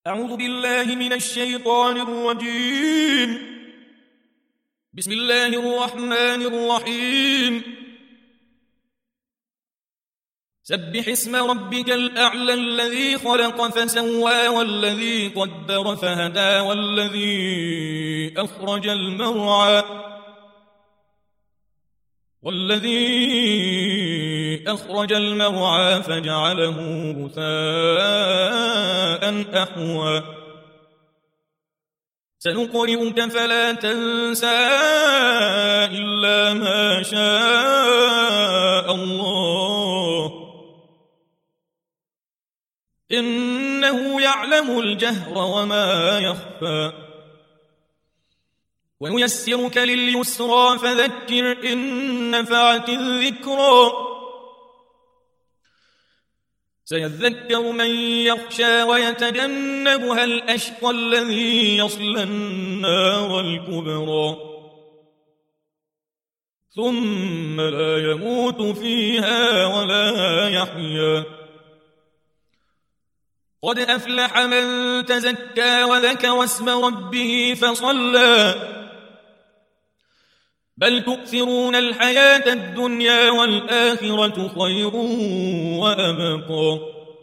أعوذ بالله من الشيطان الرجيم. بسم الله الرحمن الرحيم. سبح اسم ربك الأعلى الذي خلق فسوى والذي قدر فهدى والذي أخرج المرعى فجعله غثاء أحوى. سنقرئك فلا تنسى إلا ما شاء الله إنه يعلم الجهر وما يخفى. وييسرك لليسرى فذكر إن نفعت الذكرى. سيذكر من يخشى ويتجنبها الأشقى الذي يصلى النار الكبرى ثم لا يموت فيها ولا يحيا. قد أفلح من تزكى وذكر اسم ربه فصلى بل تؤثرون الحياة الدنيا والآخرة خير وأبقى.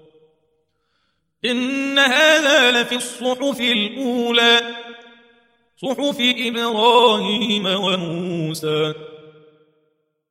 إن هذا لفي الصحف الأولى صحف إبراهيم وموسى.